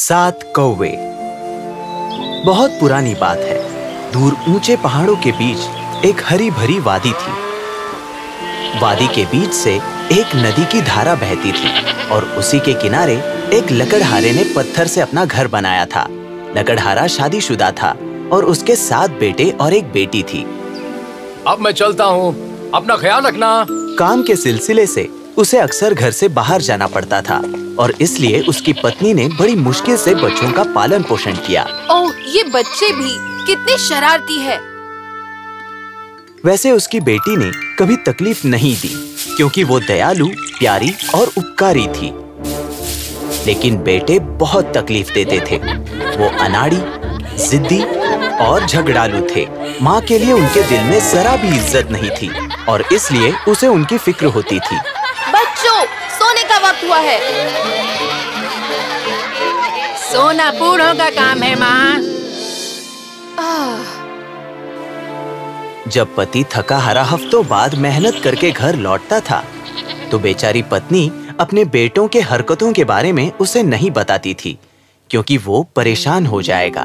7 कौवे। बहुत पुरानी बात है। दूर ऊंचे पहाड़ों के बीच एक हरी भरी वादी थी। वादी के बीच से एक नदी की धारा बहती थी और उसी के किनारे एक लकड़हारे ने पत्थर से अपना घर बनाया था। लकड़हारा शादीशुदा था और उसके 7 बेटे और एक बेटी थी। अब मैं चलता हूँ, अपना ख्याल रखना। काम के सिलसिले से उसे अक्सर घर से बाहर जाना पड़ता था और इसलिए उसकी पत्नी ने बड़ी मुश्किल से बच्चों का पालन पोषण किया। ओह, ये बच्चे भी कितने शरारती है। वैसे उसकी बेटी ने कभी तकलीफ नहीं दी क्योंकि वो दयालु, प्यारी और उपकारी थी। लेकिन बेटे बहुत तकलीफ देते थे। वो अनाड़ी, जिद्दी और झगड़ालू थे। माँ के लिए उनके दिल में जरा भी इज्जत नहीं थी और इसलिए उसे उनकी फिक्र होती थी। बच्चों, सोने का वक्त हुआ है। सोना बूढ़ों का काम है माँ। जब पति थका हारा हफ्तों बाद मेहनत करके घर लौटता था तो बेचारी पत्नी अपने बेटों के हरकतों के बारे में उसे नहीं बताती थी क्योंकि वो परेशान हो जाएगा।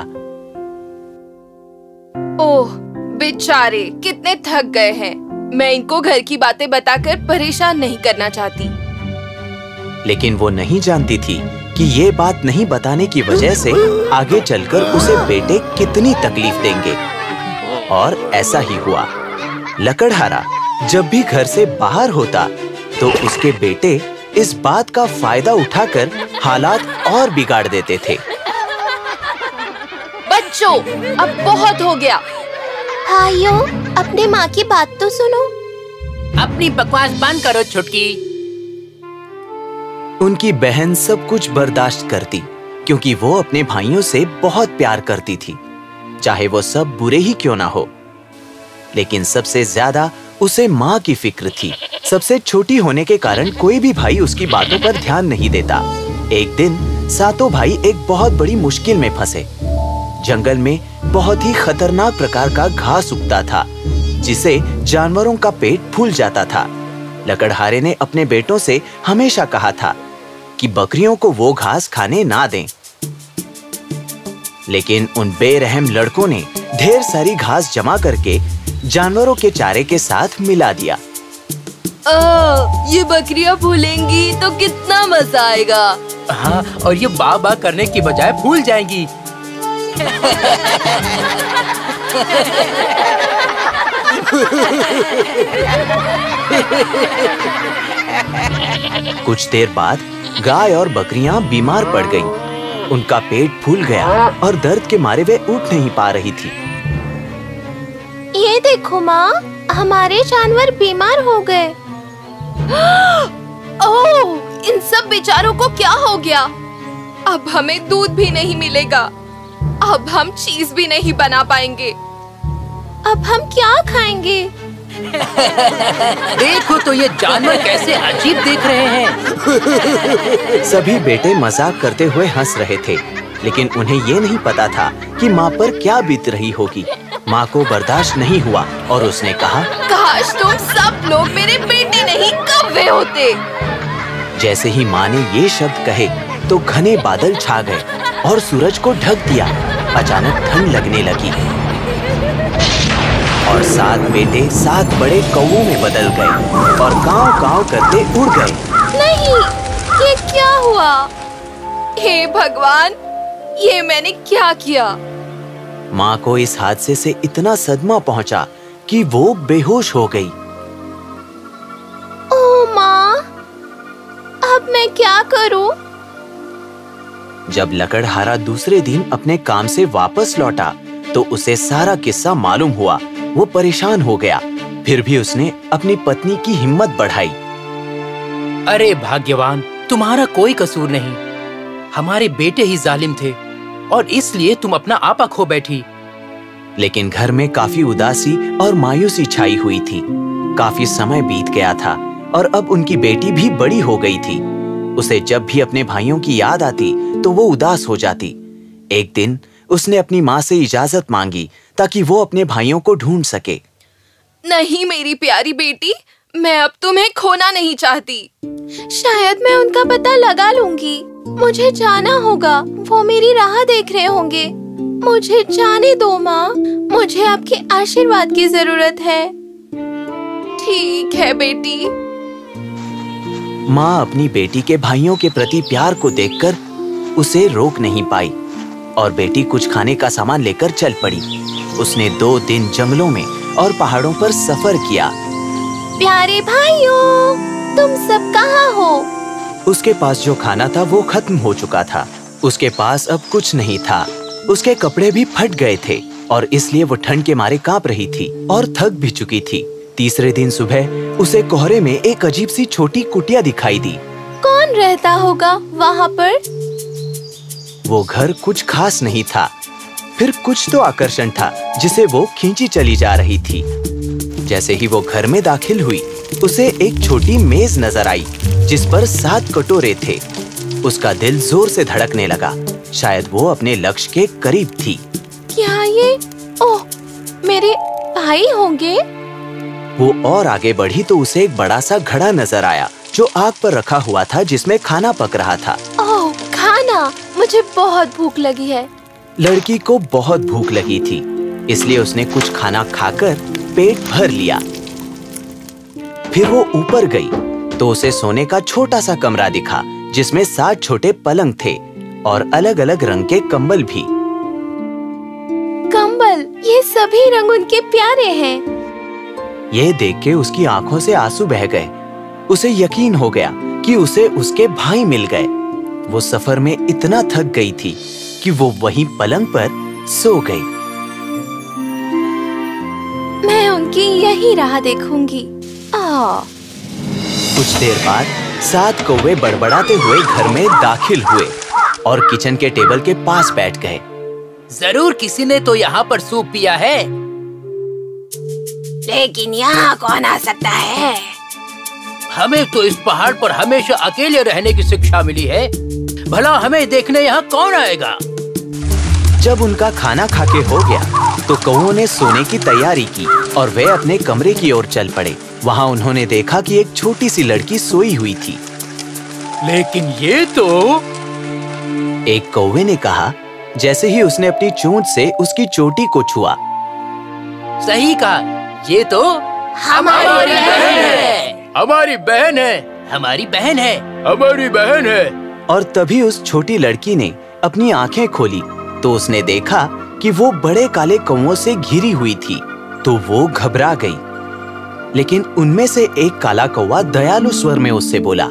ओह, बेचारे कितने थक गए हैं। मैं इनको घर की बातें बताकर परेशान नहीं करना चाहती। लेकिन वो नहीं जानती थी कि ये बात नहीं बताने की वजह से आगे चलकर उसे बेटे कितनी तकलीफ देंगे। और ऐसा ही हुआ। लकड़हारा जब भी घर से बाहर होता तो उसके बेटे इस बात का फायदा उठाकर हालात और बिगाड़ देते थे। बच्चों, अब बहुत हो गया। भाइयों, अपने माँ की बात तो सुनो। अपनी बकवास बंद करो छुटकी। उनकी बहन सब कुछ बर्दाश्त करती क्योंकि वो अपने भाइयों से बहुत प्यार करती थी, चाहे वो सब बुरे ही क्यों ना हो। लेकिन सबसे ज्यादा उसे माँ की फिक्र थी। सबसे छोटी होने के कारण कोई भी भाई उसकी बातों पर ध्यान नहीं देता। एक दिन 7 भाई एक बहुत बड़ी मुश्किल में फंसे। जंगल में बहुत ही खतरनाक प्रकार का घास उगता था जिसे जानवरों का पेट फूल जाता था। लकड़हारे ने अपने बेटों से हमेशा कहा था कि बकरियों को वो घास खाने ना दें। लेकिन उन बेरहम लड़कों ने ढेर सारी घास जमा करके जानवरों के चारे के साथ मिला दिया। ये बकरियां फूलेंगी तो कितना मजा आएगा। हाँ, और ये बा बा करने की बजाय फूल जाएंगी। कुछ देर बाद गाय और बकरियां बीमार पड़ गईं। उनका पेट फूल गया और दर्द के मारे वे उठ नहीं पा रही थी। ये देखो माँ, हमारे जानवर बीमार हो गए। ओह, इन सब बेचारों को क्या हो गया? अब हमें दूध भी नहीं मिलेगा। अब हम चीज भी नहीं बना पाएंगे। अब हम क्या खाएंगे? देखो तो ये जानवर कैसे अजीब देख रहे हैं। सभी बेटे मजाक करते हुए हंस रहे थे, लेकिन उन्हें ये नहीं पता था कि माँ पर क्या बीत रही होगी। माँ को बर्दाश्त नहीं हुआ और उसने कहा, काश तुम सब लोग मेरे बेटे नहीं कौवे होते। जैसे ही माँ ने ये शब्द कहे तो घने बादल छा गए और सूरज को ढक दिया। अचानक ठंड लगने लगी और 7 बेटे 7 बड़े कौवों में बदल गए और काँव-काँव करते उड़ गए। नहीं, ये क्या हुआ? हे भगवान, ये मैंने क्या किया? माँ को इस हादसे से इतना सदमा पहुंचा कि वो बेहोश हो गई। ओह माँ, अब मैं क्या करूं? जब लकड़हारा दूसरे दिन अपने काम से वापस लौटा तो उसे सारा किस्सा मालूम हुआ। वो परेशान हो गया। फिर भी उसने अपनी पत्नी की हिम्मत बढ़ाई। अरे भाग्यवान, तुम्हारा कोई कसूर नहीं। हमारे बेटे ही जालिम थे और इसलिए तुम अपना आपा खो बैठी। लेकिन घर में काफी उदासी और मायूसी छाई हुई थी। काफी समय बीत गया था और अब उनकी बेटी भी बड़ी हो गई थी। उसे जब भी अपने भाइयों की याद आती तो वो उदास हो जाती। एक दिन उसने अपनी माँ से इजाजत मांगी ताकि वो अपने भाइयों को ढूंढ सके। नहीं मेरी प्यारी बेटी, मैं अब तुम्हें खोना नहीं चाहती। शायद मैं उनका पता लगा लूंगी। मुझे जाना होगा। वो मेरी राह देख रहे होंगे। मुझे जाने दो माँ। मुझे आपके आशीर्वाद की जरूरत है। ठीक है बेटी। माँ अपनी बेटी के भाइयों के प्रति प्यार को देखकर उसे रोक नहीं पाई और बेटी कुछ खाने का सामान लेकर चल पड़ी। उसने 2 दिन जंगलों में और पहाड़ों पर सफर किया। प्यारे भाइयों, तुम सब कहाँ हो? उसके पास जो खाना था वो खत्म हो चुका था। उसके पास अब कुछ नहीं था। उसके कपड़े भी फट गए थे और इसलिए वो ठंड के मारे कांप रही थी और थक भी चुकी थी। तीसरे दिन सुबह उसे कोहरे में एक अजीब सी छोटी कुटिया दिखाई दी। कौन रहता होगा वहाँ पर? वो घर कुछ खास नहीं था, फिर कुछ तो आकर्षण था जिसे वो खींची चली जा रही थी। जैसे ही वो घर में दाखिल हुई, उसे एक छोटी मेज नजर आई जिस पर 7 कटोरे थे। उसका दिल जोर से धड़कने लगा। शायद वो अपने लक्ष्य के करीब थी। क्या ये? ओह, मेरे भाई होंगे। वो और आगे बढ़ी तो उसे एक बड़ा सा घड़ा नजर आया जो आग पर रखा हुआ था जिसमें खाना पक रहा था। ओह, खाना! मुझे बहुत भूख लगी है। लड़की को बहुत भूख लगी थी, इसलिए उसने कुछ खाना खाकर पेट भर लिया। फिर वो ऊपर गई तो उसे सोने का छोटा सा कमरा दिखा जिसमें 7 छोटे पलंग थे और अलग-अलग रंग के कंबल भी। कंबल, ये सभी रंग उनके प्यारे हैं। यह देख के उसकी आंखों से आंसू बह गए। उसे यकीन हो गया कि उसे उसके भाई मिल गए। वो सफर में इतना थक गई थी कि वो वहीं पलंग पर सो गई। मैं उनकी यही राह देखूंगी। कुछ देर बाद 7 कौवे बड़बड़ाते हुए घर में दाखिल हुए और किचन के टेबल के पास बैठ गए। जरूर किसी ने तो यहाँ पर सूप पिया है। लेकिन यहाँ कौन आ सकता है? हमें तो इस पहाड़ पर हमेशा अकेले रहने की शिक्षा मिली है। भला हमें देखने यहाँ कौन आएगा? जब उनका खाना खाके हो गया तो कौवों ने सोने की तैयारी की और वे अपने कमरे की ओर चल पड़े। वहाँ उन्होंने देखा कि एक छोटी सी लड़की सोई हुई थी। लेकिन ये तो... एक कौवे ने कहा जैसे ही उसने अपनी चोंच से उसकी चोटी को छुआ। सही कहा, ये तो हमारी बहन है। हमारी बहन है। हमारी बहन है। हमारी बहन है। और तभी उस छोटी लड़की ने अपनी आंखें खोली तो उसने देखा कि वो बड़े काले कौवों से घिरी हुई थी। तो वो घबरा गई, लेकिन उनमें से एक काला कौवा दयालु स्वर में उससे बोला,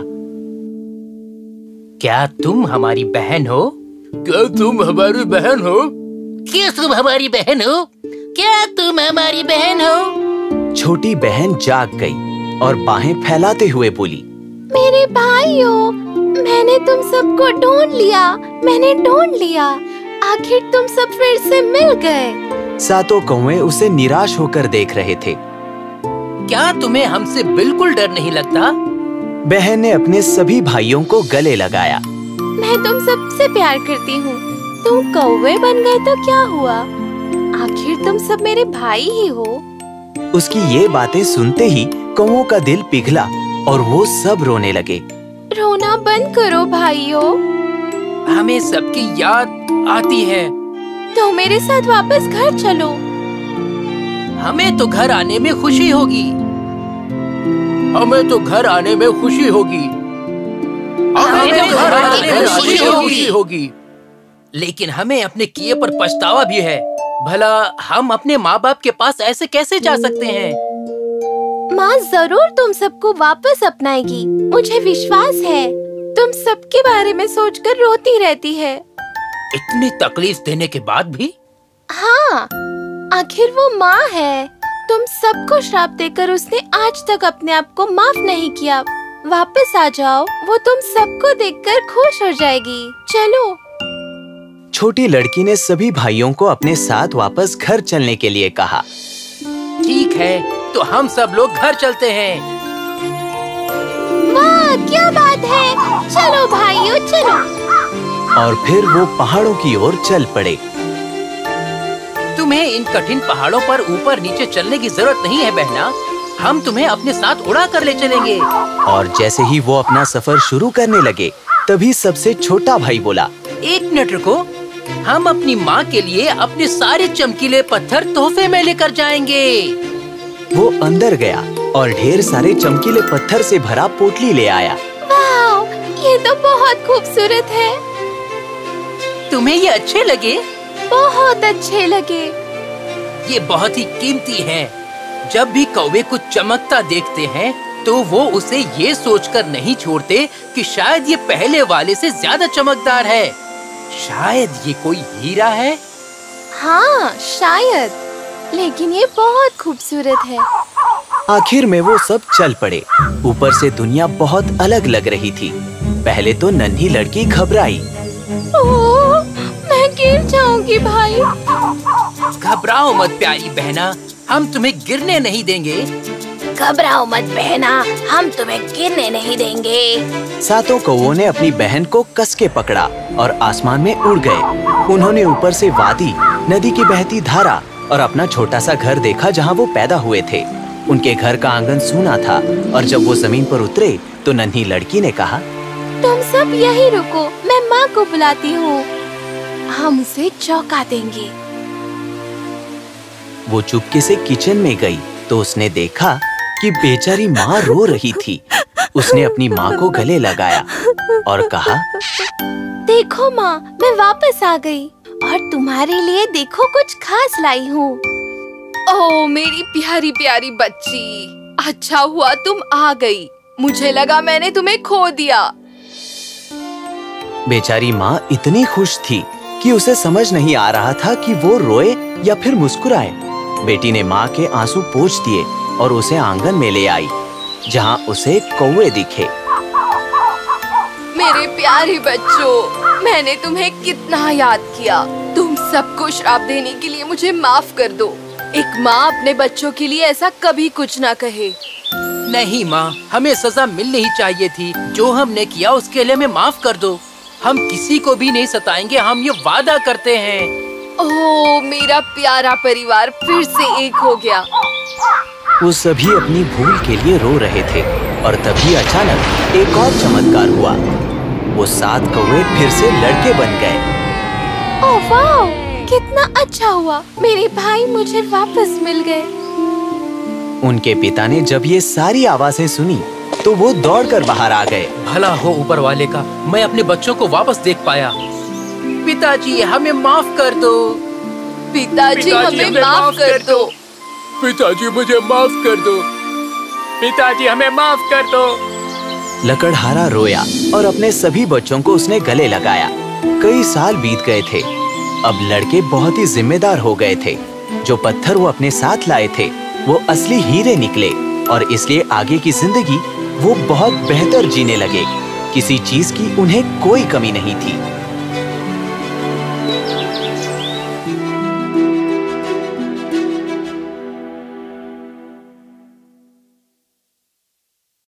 क्या तुम हमारी बहन हो? क्या तुम हमारी बहन हो? क्या तुम हमारी बहन हो? क्या तुम हमारी बहन हो? छोटी बहन जाग गई और बाहें फैलाते हुए बोली, मेरे भाइयों, मैंने तुम सबको ढूंढ लिया। मैंने ढूंढ लिया। आखिर तुम सब फिर से मिल गए। 7 कौवे उसे निराश होकर देख रहे थे। क्या तुम्हें हमसे बिल्कुल डर नहीं लगता? बहन ने अपने सभी भाइयों को गले लगाया। मैं तुम सबसे प्यार करती हूँ। तुम कौवे बन गए तो क्या हुआ? आखिर तुम सब मेरे भाई ही हो। उसकी ये बातें सुनते ही कौवों का दिल पिघला और वो सब रोने लगे। रोना बंद करो भाइयों। हमें सबकी याद आती है। तो मेरे साथ वापस घर चलो। हमें तो घर आने में खुशी होगी। हमें तो घर आने में खुशी होगी। हमें तो घर आने में खुशी होगी। लेकिन हमें अपने किए पर पछतावा भी है। भला हम अपने माँ बाप के पास ऐसे कैसे जा सकते हैं? माँ जरूर तुम सबको वापस अपनाएगी। मुझे विश्वास है। तुम सबके बारे में सोचकर रोती रहती है। इतनी तकलीफ देने के बाद भी? हाँ, आखिर वो माँ है। तुम सबको श्राप देकर उसने आज तक अपने आप को माफ नहीं किया। वापस आ जाओ, वो तुम सबको देखकर खुश हो जाएगी। चलो। छोटी लड़की ने सभी भाइयों को अपने साथ वापस घर चलने के लिए कहा। ठीक है, तो हम सब लोग घर चलते हैं। वाह, क्या बात है! चलो भाइयों, चलो। और फिर वो पहाड़ों की ओर चल पड़े। तुम्हें इन कठिन पहाड़ों पर ऊपर नीचे चलने की जरूरत नहीं है बहना। हम तुम्हें अपने साथ उड़ा कर ले चलेंगे। और जैसे ही वो अपना सफर शुरू करने लगे, तभी सबसे छोटा भाई बोला, 1 मिनट रुको, हम अपनी माँ के लिए अपने सारे चमकीले पत्थर तोहफे में लेकर जाएंगे। वो अंदर गया और ढेर सारे चमकीले पत्थर से भरा पोटली ले आया। वाव, ये तो बहुत खूबसूरत है। तुम्हें ये अच्छे लगे? बहुत अच्छे लगे। ये बहुत ही कीमती हैं। जब भी कौवे कुछ चमकता देखते हैं तो वो उसे ये सोचकर नहीं छोड़ते कि शायद ये पहले वाले से ज्यादा चमकदार है। शायद ये कोई हीरा है। हाँ, शायद, लेकिन ये बहुत खूबसूरत है। आखिर में वो सब चल पड़े। ऊपर से दुनिया बहुत अलग लग रही थी। पहले तो नन्ही लड़की घबराई। ओह, मैं गिर जाऊंगी भाई। घबराओ मत प्यारी बहना, हम तुम्हें गिरने नहीं देंगे। घबराओ मत बहना, हम तुम्हें गिरने नहीं देंगे। सातों कौवों ने अपनी बहन को कस के पकड़ा और आसमान में उड़ गए। उन्होंने ऊपर से वादी, नदी की बहती धारा और अपना छोटा सा घर देखा जहाँ वो पैदा हुए थे। उनके घर का आंगन सूना था और जब वो जमीन पर उतरे तो नन्ही लड़की ने कहा, तुम सब यहीं रुको, मैं माँ को बुलाती हूँ। हम उसे चौंका देंगे। वो चुपके से किचन में गई तो उसने देखा कि बेचारी माँ रो रही थी। उसने अपनी माँ को गले लगाया और कहा, देखो माँ, मैं वापस आ गई और तुम्हारे लिए देखो कुछ खास लाई हूँ। ओह मेरी प्यारी प्यारी बच्ची, अच्छा हुआ तुम आ गई। मुझे लगा मैंने तुम्हें खो दिया। बेचारी माँ इतनी खुश थी कि उसे समझ नहीं आ रहा था कि वो रोए या फिर मुस्कुराए। बेटी ने माँ के आंसू पोंछ दिए और उसे आंगन में ले आई जहाँ उसे कौवे दिखे। मेरे प्यारे बच्चों, मैंने तुम्हें कितना याद किया। तुम सबको श्राप देने के लिए मुझे माफ कर दो। एक माँ अपने बच्चों के लिए ऐसा कभी कुछ ना कहे। नहीं माँ, हमें सजा मिलनी ही चाहिए थी। जो हमने किया उसके लिए हमें माफ कर दो। हम किसी को भी नहीं सताएंगे, हम ये वादा करते हैं। ओह मेरा प्यारा परिवार फिर से एक हो गया। वो सभी अपनी भूल के लिए रो रहे थे और तभी अचानक एक और चमत्कार हुआ। वो 7 कौवे फिर से लड़के बन गए। ओह वाह, कितना अच्छा हुआ, मेरे भाई मुझे वापस मिल गए। उनके पिता ने जब ये सारी आवाजें सुनी तो वो दौड़कर बाहर आ गए। भला हो ऊपर वाले का, मैं अपने बच्चों को वापस देख पाया। पिताजी हमें माफ कर दो। पिताजी हमें माफ कर दो। पिताजी मुझे माफ कर दो। पिताजी हमें माफ कर दो। लकड़हारा रोया और अपने सभी बच्चों को उसने गले लगाया। कई साल बीत गए थे। अब लड़के बहुत ही जिम्मेदार हो गए थे। जो पत्थर वो अपने साथ लाए थे वो असली हीरे निकले और इसलिए आगे की जिंदगी वो बहुत बेहतर जीने लगे। किसी चीज की उन्हें कोई कमी नहीं थी।